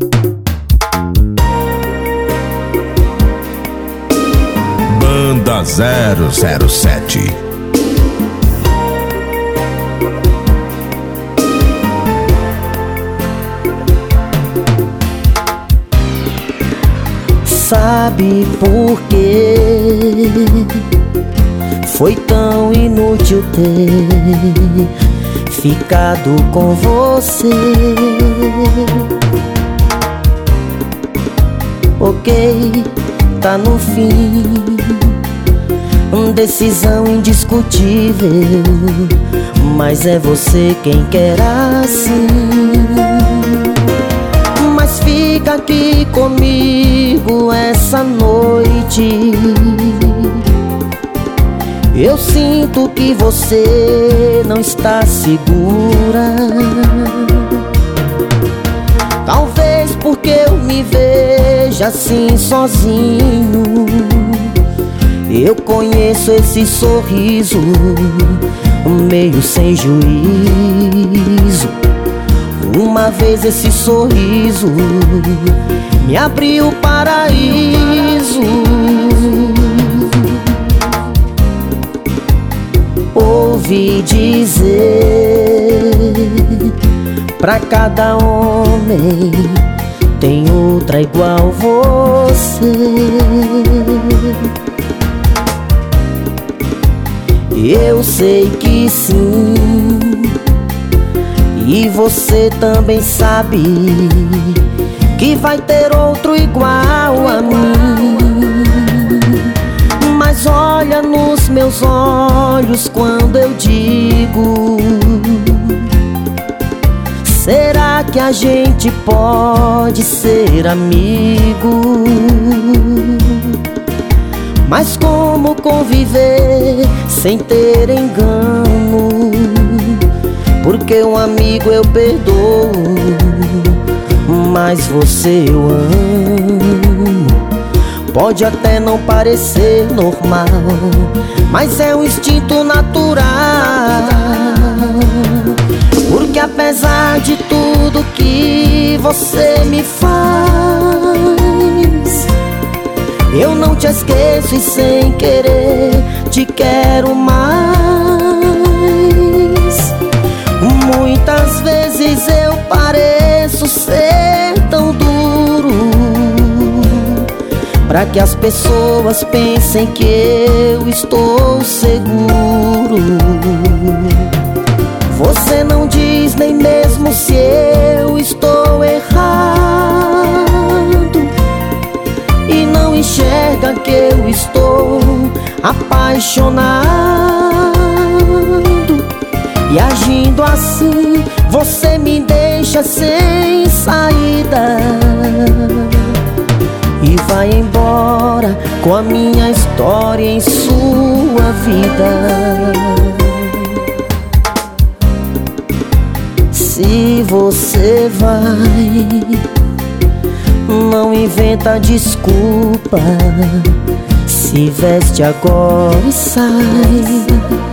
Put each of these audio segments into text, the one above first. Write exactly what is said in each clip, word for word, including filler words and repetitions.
Banda zero zero sete. Sabe por quê? Foi tão inútil ter ficado com você. Ok, tá no fim, decisão indiscutível, mas é você quem quer assim. Mas fica aqui comigo essa noite. Eu sinto que você não está segura. Talvez porque eu me vejo assim sozinho. Eu conheço esse sorriso meio sem juízo. Uma vez esse sorriso me abriu o paraíso. Ouvi dizer, pra cada homem tem outra igual você. Eu sei que sim, e você também sabe que vai ter outro igual a mim. Mas olha nos meus olhos quando eu digo: será que a gente pode ser amigo? Mas como conviver sem ter engano? Porque um amigo eu perdoo, mas você eu amo. Pode até não parecer normal, mas é um instinto natural. Porque apesar de tudo que você me faz, eu não te esqueço e sem querer te quero mais. Muitas vezes eu pareço ser tão duro, pra que as pessoas pensem que eu estou seguro. Você não diz nem mesmo se eu estou errado, e não enxerga que eu estou apaixonado. E agindo assim, você me deixa sem saída e vai embora com a minha história em sua vida. Se você vai, não inventa desculpa, se veste agora e sai.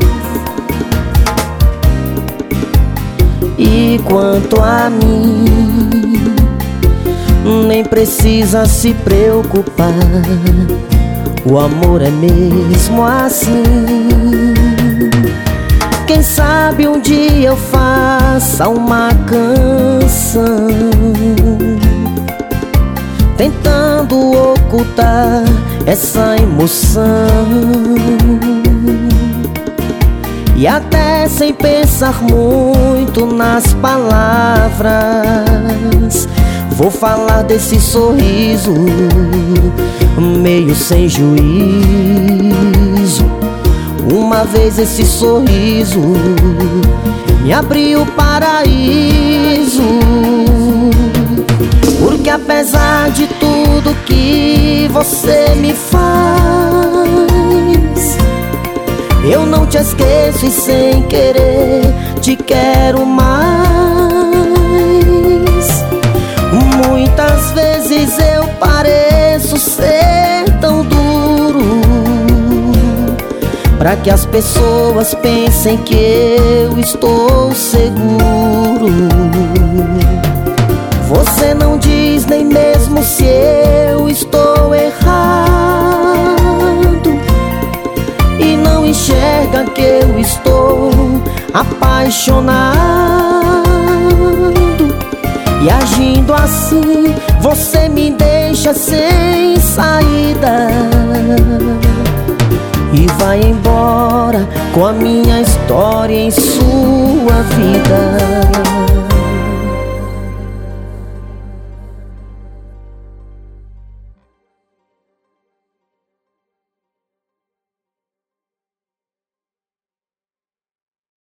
E quanto a mim, nem precisa se preocupar, o amor é mesmo assim. Quem sabe um dia eu faça uma canção tentando ocultar essa emoção. E até sem pensar muito nas palavras, vou falar desse sorriso meio sem juízo. Uma vez esse sorriso me abriu o paraíso. Porque apesar de tudo que você me faz, eu não te esqueço e sem querer te quero mais. Muitas vezes eu pareço ser tão duro, pra que as pessoas pensem que eu estou seguro. Você não diz nem mesmo se eu estou errado, e não enxerga que eu estou apaixonado. E agindo assim, você me deixa sem saída e vai embora com a minha história em sua vida.